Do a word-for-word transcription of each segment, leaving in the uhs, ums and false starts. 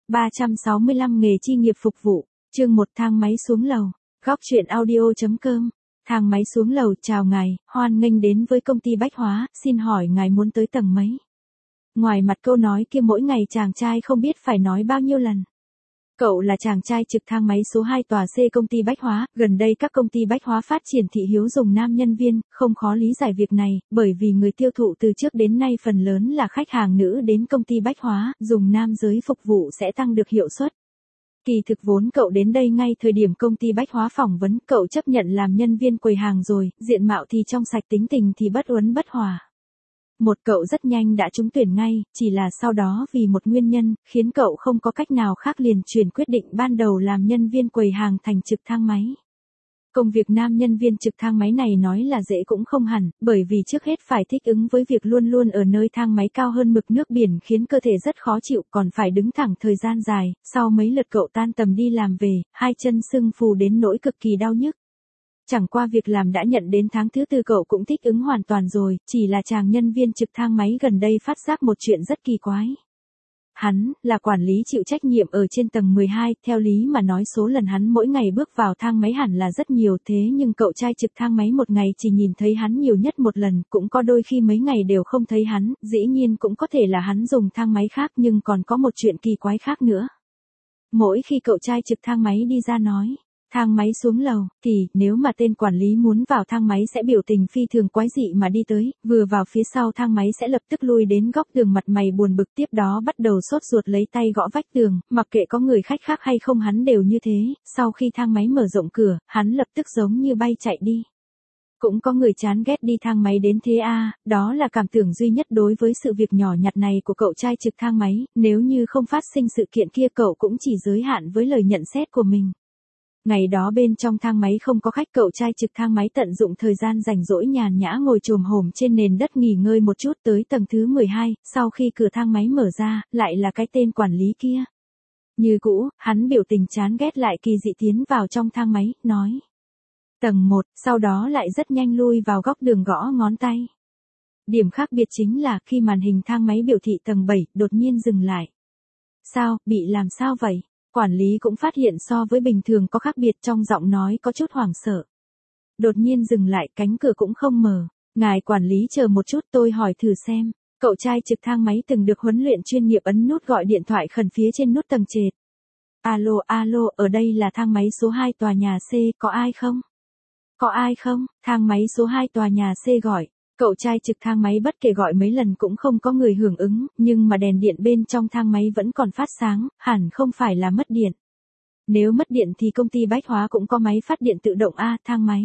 ba trăm sáu mươi lăm nghề chi nghiệp phục vụ, chương một thang máy xuống lầu, góc truyện audio.com, thang máy xuống lầu, chào ngài, hoan nghênh đến với công ty bách hóa, xin hỏi ngài muốn tới tầng mấy? Ngoài mặt câu nói kia mỗi ngày chàng trai không biết phải nói bao nhiêu lần. Cậu là chàng trai trực thang máy số hai tòa C công ty bách hóa, gần đây các công ty bách hóa phát triển thị hiếu dùng nam nhân viên, không khó lý giải việc này, bởi vì người tiêu thụ từ trước đến nay phần lớn là khách hàng nữ đến công ty bách hóa, dùng nam giới phục vụ sẽ tăng được hiệu suất. Kỳ thực vốn cậu đến đây ngay thời điểm công ty bách hóa phỏng vấn, cậu chấp nhận làm nhân viên quầy hàng rồi, diện mạo thì trong sạch, tính tình thì bất uốn bất hòa. Một cậu rất nhanh đã trúng tuyển ngay, chỉ là sau đó vì một nguyên nhân, khiến cậu không có cách nào khác liền chuyển quyết định ban đầu làm nhân viên quầy hàng thành trực thang máy. Công việc nam nhân viên trực thang máy này nói là dễ cũng không hẳn, bởi vì trước hết phải thích ứng với việc luôn luôn ở nơi thang máy cao hơn mực nước biển khiến cơ thể rất khó chịu, còn phải đứng thẳng thời gian dài, sau mấy lượt cậu tan tầm đi làm về, hai chân sưng phù đến nỗi cực kỳ đau nhức. Chẳng qua việc làm đã nhận đến tháng thứ tư cậu cũng thích ứng hoàn toàn rồi, chỉ là chàng nhân viên trực thang máy gần đây phát giác một chuyện rất kỳ quái. Hắn, là quản lý chịu trách nhiệm ở trên tầng mười hai, theo lý mà nói số lần hắn mỗi ngày bước vào thang máy hẳn là rất nhiều, thế nhưng cậu trai trực thang máy một ngày chỉ nhìn thấy hắn nhiều nhất một lần, cũng có đôi khi mấy ngày đều không thấy hắn, dĩ nhiên cũng có thể là hắn dùng thang máy khác, nhưng còn có một chuyện kỳ quái khác nữa. Mỗi khi cậu trai trực thang máy đi ra nói thang máy xuống lầu, thì, nếu mà tên quản lý muốn vào thang máy sẽ biểu tình phi thường quái dị mà đi tới, vừa vào phía sau thang máy sẽ lập tức lui đến góc tường mặt mày buồn bực, tiếp đó bắt đầu sốt ruột lấy tay gõ vách tường, mặc kệ có người khách khác hay không hắn đều như thế, sau khi thang máy mở rộng cửa, hắn lập tức giống như bay chạy đi. Cũng có người chán ghét đi thang máy đến thế a, à, đó là cảm tưởng duy nhất đối với sự việc nhỏ nhặt này của cậu trai trực thang máy, nếu như không phát sinh sự kiện kia cậu cũng chỉ giới hạn với lời nhận xét của mình. Ngày đó bên trong thang máy không có khách, cậu trai trực thang máy tận dụng thời gian rảnh rỗi nhàn nhã ngồi chồm hổm trên nền đất nghỉ ngơi một chút, tới tầng thứ mười hai, sau khi cửa thang máy mở ra, lại là cái tên quản lý kia. Như cũ, hắn biểu tình chán ghét lại kỳ dị tiến vào trong thang máy, nói. Tầng một, sau đó lại rất nhanh lui vào góc đường gõ ngón tay. Điểm khác biệt chính là khi màn hình thang máy biểu thị tầng bảy, đột nhiên dừng lại. Sao, bị làm sao vậy? Quản lý cũng phát hiện so với bình thường có khác biệt, trong giọng nói có chút hoảng sợ. Đột nhiên dừng lại, cánh cửa cũng không mở. Ngài quản lý chờ một chút, tôi hỏi thử xem. Cậu trai trực thang máy từng được huấn luyện chuyên nghiệp ấn nút gọi điện thoại khẩn phía trên nút tầng trệt. Alo, alo, ở đây là thang máy số hai tòa nhà C, có ai không? Có ai không? Thang máy số hai tòa nhà C gọi. Cậu trai trực thang máy bất kể gọi mấy lần cũng không có người hưởng ứng, nhưng mà đèn điện bên trong thang máy vẫn còn phát sáng, hẳn không phải là mất điện. Nếu mất điện thì công ty bách hóa cũng có máy phát điện tự động a, thang máy.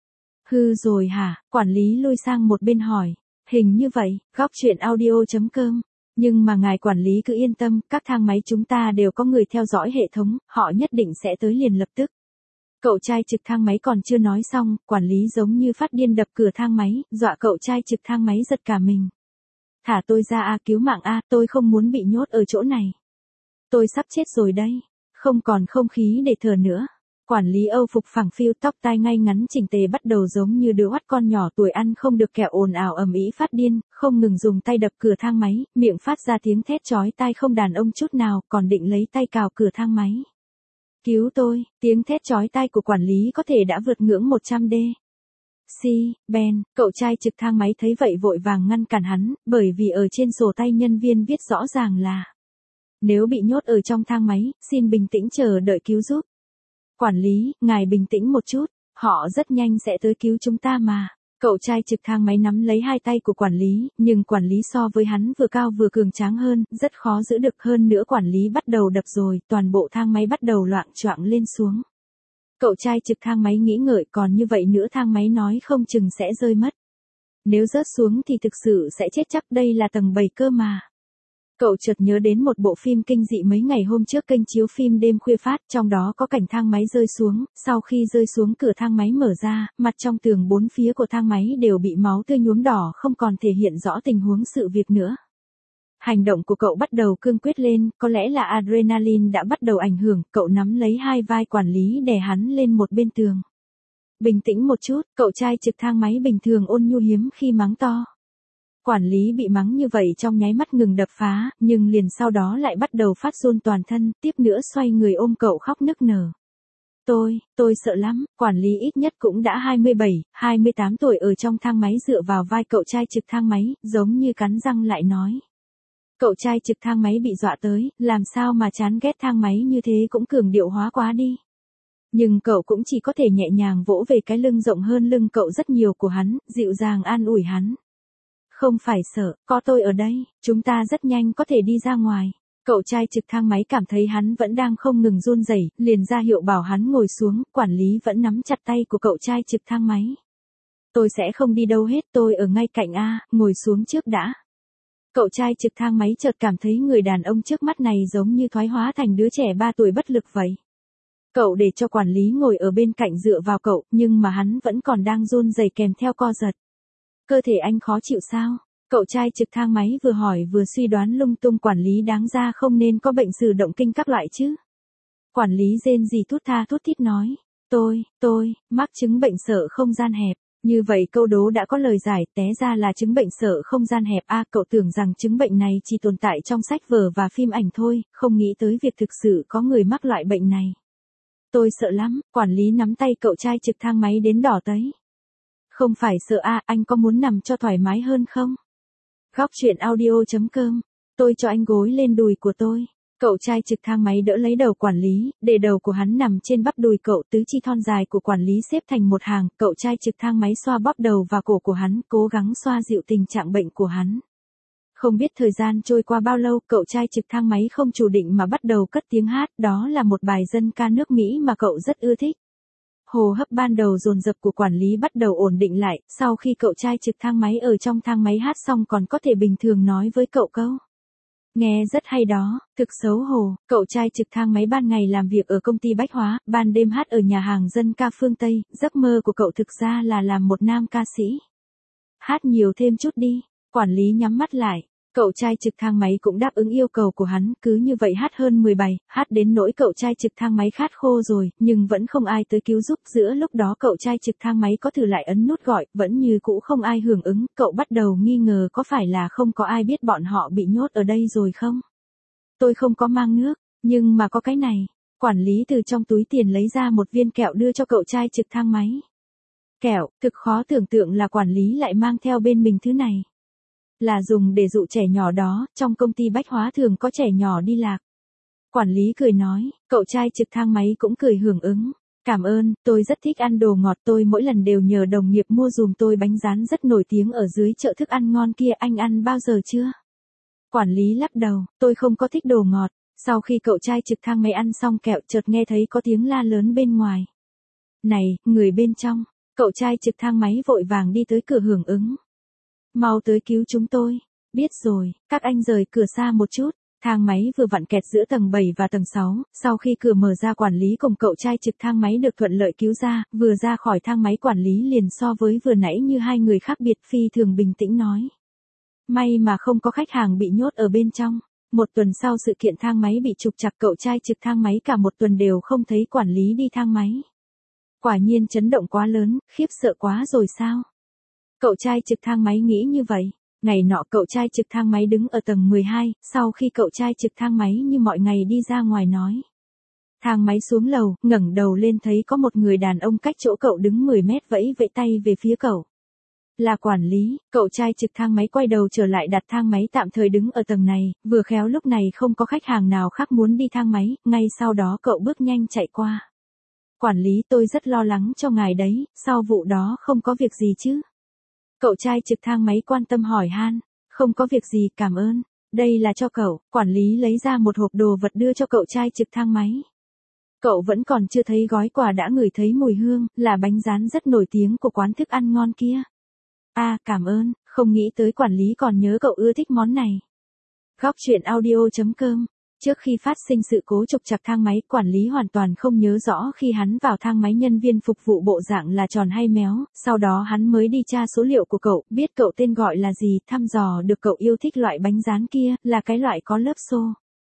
Hư rồi hả? Quản lý lui sang một bên hỏi. Hình như vậy, góc truyện audio.com. Nhưng mà ngài quản lý cứ yên tâm, các thang máy chúng ta đều có người theo dõi hệ thống, họ nhất định sẽ tới liền lập tức. Cậu trai trực thang máy còn chưa nói xong, quản lý giống như phát điên đập cửa thang máy, dọa cậu trai trực thang máy giật cả mình. Thả tôi ra a, cứu mạng a, tôi không muốn bị nhốt ở chỗ này. Tôi sắp chết rồi đây, không còn không khí để thở nữa. Quản lý Âu phục phẳng phiu, tóc tai ngay ngắn chỉnh tề, bắt đầu giống như đứa oắt con nhỏ tuổi ăn không được kẹo ồn ào ầm ĩ phát điên, không ngừng dùng tay đập cửa thang máy, miệng phát ra tiếng thét chói tai không đàn ông chút nào, còn định lấy tay cào cửa thang máy. Cứu tôi, tiếng thét chói tai của quản lý có thể đã vượt ngưỡng một trăm đê. Si, Ben, cậu trai trực thang máy thấy vậy vội vàng ngăn cản hắn, bởi vì ở trên sổ tay nhân viên viết rõ ràng là nếu bị nhốt ở trong thang máy, xin bình tĩnh chờ đợi cứu giúp. Quản lý, ngài bình tĩnh một chút, họ rất nhanh sẽ tới cứu chúng ta mà. Cậu trai trực thang máy nắm lấy hai tay của quản lý, nhưng quản lý so với hắn vừa cao vừa cường tráng hơn, rất khó giữ được, hơn nữa quản lý bắt đầu đập rồi, toàn bộ thang máy bắt đầu loạng choạng lên xuống. Cậu trai trực thang máy nghĩ ngợi, còn như vậy nữa thang máy nói không chừng sẽ rơi mất. Nếu rớt xuống thì thực sự sẽ chết chắc, đây là tầng bảy cơ mà. Cậu chợt nhớ đến một bộ phim kinh dị mấy ngày hôm trước kênh chiếu phim đêm khuya phát, trong đó có cảnh thang máy rơi xuống, sau khi rơi xuống cửa thang máy mở ra, mặt trong tường bốn phía của thang máy đều bị máu tươi nhuốm đỏ, không còn thể hiện rõ tình huống sự việc nữa. Hành động của cậu bắt đầu cương quyết lên, có lẽ là adrenaline đã bắt đầu ảnh hưởng, cậu nắm lấy hai vai quản lý đè hắn lên một bên tường. Bình tĩnh một chút, cậu trai trực thang máy bình thường ôn nhu hiếm khi mắng to. Quản lý bị mắng như vậy trong nháy mắt ngừng đập phá, nhưng liền sau đó lại bắt đầu phát run toàn thân, tiếp nữa xoay người ôm cậu khóc nức nở. Tôi, tôi sợ lắm, quản lý ít nhất cũng đã hai mươi bảy, hai mươi tám tuổi ở trong thang máy dựa vào vai cậu trai trực thang máy, giống như cắn răng lại nói. Cậu trai trực thang máy bị dọa tới, làm sao mà chán ghét thang máy như thế cũng cường điệu hóa quá đi. Nhưng cậu cũng chỉ có thể nhẹ nhàng vỗ về cái lưng rộng hơn lưng cậu rất nhiều của hắn, dịu dàng an ủi hắn. Không phải sợ, có tôi ở đây, chúng ta rất nhanh có thể đi ra ngoài. Cậu trai trực thang máy cảm thấy hắn vẫn đang không ngừng run rẩy, liền ra hiệu bảo hắn ngồi xuống, quản lý vẫn nắm chặt tay của cậu trai trực thang máy. Tôi sẽ không đi đâu hết, tôi ở ngay cạnh A, ngồi xuống trước đã. Cậu trai trực thang máy chợt cảm thấy người đàn ông trước mắt này giống như thoái hóa thành đứa trẻ ba tuổi bất lực vậy. Cậu để cho quản lý ngồi ở bên cạnh dựa vào cậu, nhưng mà hắn vẫn còn đang run rẩy kèm theo co giật. Cơ thể anh khó chịu sao? Cậu trai trực thang máy vừa hỏi vừa suy đoán lung tung, quản lý đáng ra không nên có bệnh sử động kinh các loại chứ. Quản lý rên rỉ thút tha thút thít nói, tôi, tôi, mắc chứng bệnh sợ không gian hẹp. Như vậy câu đố đã có lời giải, té ra là chứng bệnh sợ không gian hẹp. A, cậu tưởng rằng chứng bệnh này chỉ tồn tại trong sách vở và phim ảnh thôi, không nghĩ tới việc thực sự có người mắc loại bệnh này. Tôi sợ lắm, quản lý nắm tay cậu trai trực thang máy đến đỏ tấy. Không phải sợ a, à, anh có muốn nằm cho thoải mái hơn không? Góc truyện audio chấm com, tôi cho anh gối lên đùi của tôi. Cậu trai trực thang máy đỡ lấy đầu quản lý, để đầu của hắn nằm trên bắp đùi cậu, tứ chi thon dài của quản lý xếp thành một hàng, cậu trai trực thang máy xoa bóp đầu và cổ của hắn, cố gắng xoa dịu tình trạng bệnh của hắn. Không biết thời gian trôi qua bao lâu, cậu trai trực thang máy không chủ định mà bắt đầu cất tiếng hát, đó là một bài dân ca nước Mỹ mà cậu rất ưa thích. Hô hấp ban đầu dồn dập của quản lý bắt đầu ổn định lại, sau khi cậu trai trực thang máy ở trong thang máy hát xong còn có thể bình thường nói với cậu câu. Nghe rất hay đó, thực xấu hổ, cậu trai trực thang máy ban ngày làm việc ở công ty bách hóa, ban đêm hát ở nhà hàng dân ca phương Tây, giấc mơ của cậu thực ra là làm một nam ca sĩ. Hát nhiều thêm chút đi, quản lý nhắm mắt lại. Cậu trai trực thang máy cũng đáp ứng yêu cầu của hắn, cứ như vậy hát hơn mười bài, hát đến nỗi cậu trai trực thang máy khát khô rồi, nhưng vẫn không ai tới cứu giúp. Giữa lúc đó cậu trai trực thang máy có thử lại ấn nút gọi, vẫn như cũ không ai hưởng ứng, cậu bắt đầu nghi ngờ có phải là không có ai biết bọn họ bị nhốt ở đây rồi không? Tôi không có mang nước, nhưng mà có cái này. Quản lý từ trong túi tiền lấy ra một viên kẹo đưa cho cậu trai trực thang máy. Kẹo, thực khó tưởng tượng là quản lý lại mang theo bên mình thứ này. Là dùng để dụ trẻ nhỏ đó, trong công ty bách hóa thường có trẻ nhỏ đi lạc. Quản lý cười nói, cậu trai trực thang máy cũng cười hưởng ứng. Cảm ơn, tôi rất thích ăn đồ ngọt, tôi mỗi lần đều nhờ đồng nghiệp mua dùm tôi bánh rán rất nổi tiếng ở dưới chợ thức ăn ngon kia, anh ăn bao giờ chưa? Quản lý lắc đầu, tôi không có thích đồ ngọt. Sau khi cậu trai trực thang máy ăn xong kẹo chợt nghe thấy có tiếng la lớn bên ngoài. Này, người bên trong, cậu trai trực thang máy vội vàng đi tới cửa hưởng ứng. Mau tới cứu chúng tôi. Biết rồi, các anh rời cửa xa một chút. Thang máy vừa vặn kẹt giữa tầng bảy và tầng sáu, sau khi cửa mở ra quản lý cùng cậu trai trực thang máy được thuận lợi cứu ra, vừa ra khỏi thang máy quản lý liền so với vừa nãy như hai người khác biệt, phi thường bình tĩnh nói. May mà không có khách hàng bị nhốt ở bên trong. Một tuần sau sự kiện thang máy bị trục trặc, cậu trai trực thang máy cả một tuần đều không thấy quản lý đi thang máy. Quả nhiên chấn động quá lớn, khiếp sợ quá rồi sao? Cậu trai trực thang máy nghĩ như vậy. Ngày nọ cậu trai trực thang máy đứng ở tầng mười hai, sau khi cậu trai trực thang máy như mọi ngày đi ra ngoài nói. Thang máy xuống lầu, ngẩng đầu lên thấy có một người đàn ông cách chỗ cậu đứng mười mét vẫy vẫy tay về phía cậu. Là quản lý, cậu trai trực thang máy quay đầu trở lại đặt thang máy tạm thời đứng ở tầng này, vừa khéo lúc này không có khách hàng nào khác muốn đi thang máy, ngay sau đó cậu bước nhanh chạy qua. Quản lý, tôi rất lo lắng cho ngài đấy, sau vụ đó không có việc gì chứ? Cậu trai trực thang máy quan tâm hỏi han, không có việc gì, cảm ơn. Đây là cho cậu, quản lý lấy ra một hộp đồ vật đưa cho cậu trai trực thang máy. Cậu vẫn còn chưa thấy gói quà đã ngửi thấy mùi hương, là bánh rán rất nổi tiếng của quán thức ăn ngon kia. A, à, cảm ơn, không nghĩ tới quản lý còn nhớ cậu ưa thích món này. Góc truyện audio chấm com. Trước khi phát sinh sự cố trục trặc thang máy, quản lý hoàn toàn không nhớ rõ khi hắn vào thang máy nhân viên phục vụ bộ dạng là tròn hay méo, sau đó hắn mới đi tra số liệu của cậu, biết cậu tên gọi là gì, thăm dò được cậu yêu thích loại bánh rán kia, là cái loại có lớp xô.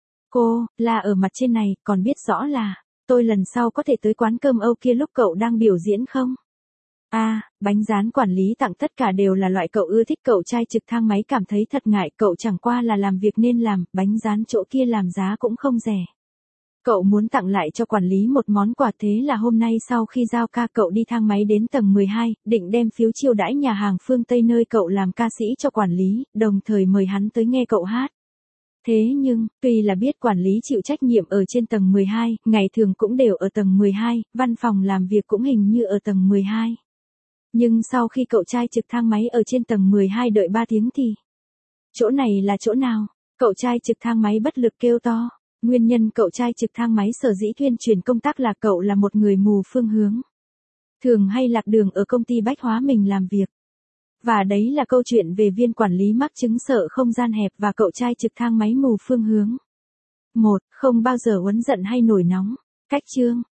Cô, là ở mặt trên này, còn biết rõ là, tôi lần sau có thể tới quán cơm Âu kia lúc cậu đang biểu diễn không? A, bánh rán quản lý tặng tất cả đều là loại cậu ưa thích. Cậu trai trực thang máy cảm thấy thật ngại, cậu chẳng qua là làm việc nên làm, bánh rán chỗ kia làm giá cũng không rẻ. Cậu muốn tặng lại cho quản lý một món quà, thế là hôm nay sau khi giao ca cậu đi thang máy đến tầng mười hai, định đem phiếu chiêu đãi nhà hàng phương Tây nơi cậu làm ca sĩ cho quản lý, đồng thời mời hắn tới nghe cậu hát. Thế nhưng, tuy là biết quản lý chịu trách nhiệm ở trên tầng mười hai, ngày thường cũng đều ở tầng mười hai, văn phòng làm việc cũng hình như ở tầng mười hai. Nhưng sau khi cậu trai trực thang máy ở trên tầng mười hai đợi ba tiếng thì... Chỗ này là chỗ nào? Cậu trai trực thang máy bất lực kêu to. Nguyên nhân cậu trai trực thang máy sở dĩ tuyên truyền công tác là cậu là một người mù phương hướng. Thường hay lạc đường ở công ty bách hóa mình làm việc. Và đấy là câu chuyện về viên quản lý mắc chứng sợ không gian hẹp và cậu trai trực thang máy mù phương hướng. một. Không bao giờ uất giận hay nổi nóng. Cách chương.